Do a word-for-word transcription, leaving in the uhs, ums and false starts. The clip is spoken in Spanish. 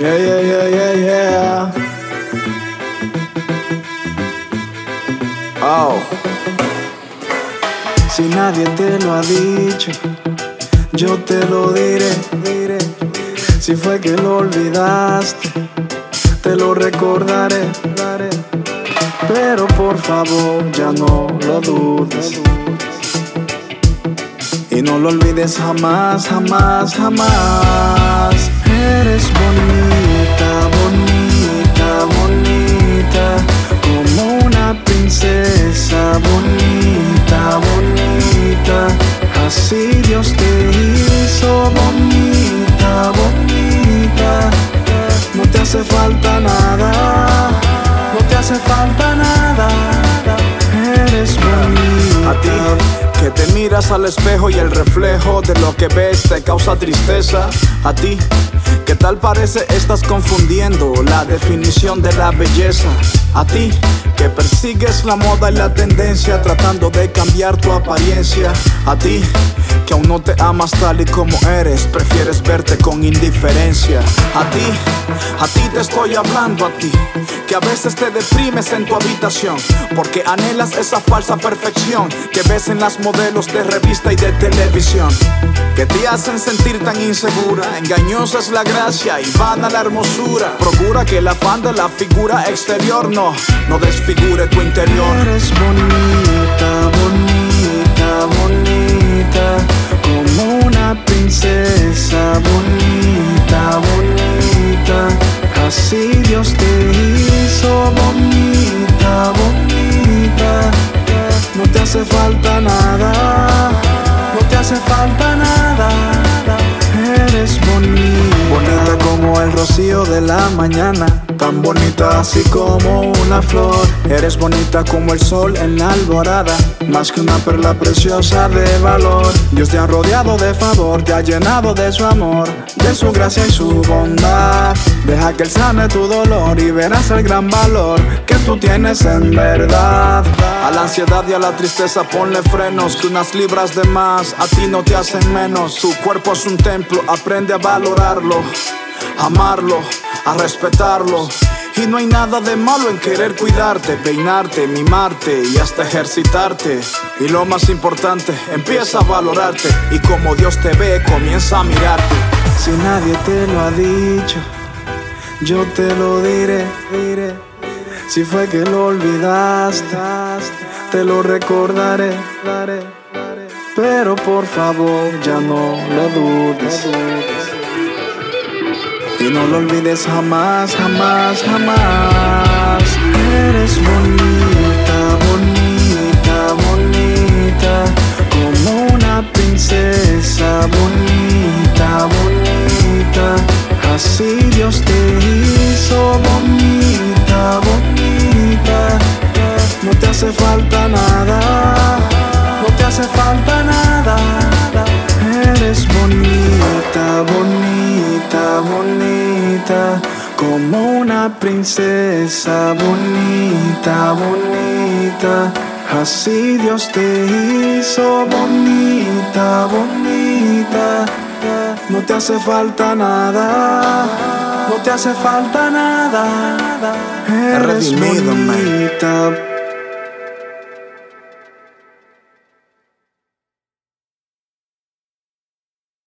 Yeah, yeah, yeah, yeah, yeah. Oh. Si nadie te lo ha dicho, yo te lo diré, diré. Si fue que lo olvidaste, te lo recordaré, daré. Pero por favor ya no lo dudes, y no lo olvides jamás, jamás, jamás. Eres bonita, bonita, bonita, como una princesa. Bonita, bonita, así Dios te hizo. Bonita, bonita, no te hace falta nada, no te hace falta nada. Eres bonita. A ti que te miras al espejo y el reflejo de lo que ves te causa tristeza. A ti que tal parece estás confundiendo la definición de la belleza. A ti que persigues la moda y la tendencia tratando de cambiar tu apariencia. A ti que aún no te amas tal y como eres, prefieres verte con indiferencia. A ti, a ti te estoy hablando a ti, que a veces te deprimes en tu habitación porque anhelas esa falsa perfección que ves en las modelos de revista y de televisión, que te hacen sentir tan insegura. Engañosa es la gracia y vana la hermosura. Procura que el afán de la figura exterior no, no desfigure tu interior. Eres bonita, bonita, bonita, como una princesa. Bonita, bonita, así Dios te hizo. Bonita, bonita, no te hace falta nada, no te hace falta nada. Eres bonita, bonita como el rocío de la mañana, tan bonita así como una flor. Eres bonita como el sol en la alborada, más que una perla preciosa de valor. Dios te ha rodeado de favor, te ha llenado de su amor, de su gracia y su bondad. Deja que Él sane tu dolor y verás el gran valor que tú tienes en verdad. A la ansiedad y a la tristeza ponle frenos, que unas libras de más a ti no te hacen menos. Tu cuerpo es un templo, aprende a valorarlo, amarlo, a respetarlo. Y no hay nada de malo en querer cuidarte, peinarte, mimarte y hasta ejercitarte. Y lo más importante, empieza a valorarte, y como Dios te ve, comienza a mirarte. Si nadie te lo ha dicho, yo te lo diré, diré. Si fue que lo olvidaste, te lo recordaré, daré. Pero por favor ya no lo dudes, y no lo olvides jamás, jamás, jamás. Eres bonita, bonita, bonita, como una princesa. Bonita, bonita, así Dios te hizo. Bonita, bonita, no te hace falta nada, no te hace falta nada. Eres bonita, bonita, bonita, como una princesa. Bonita, bonita, así Dios te hizo. Bonita, bonita, no te hace falta nada, no te hace falta nada. Eres bonita.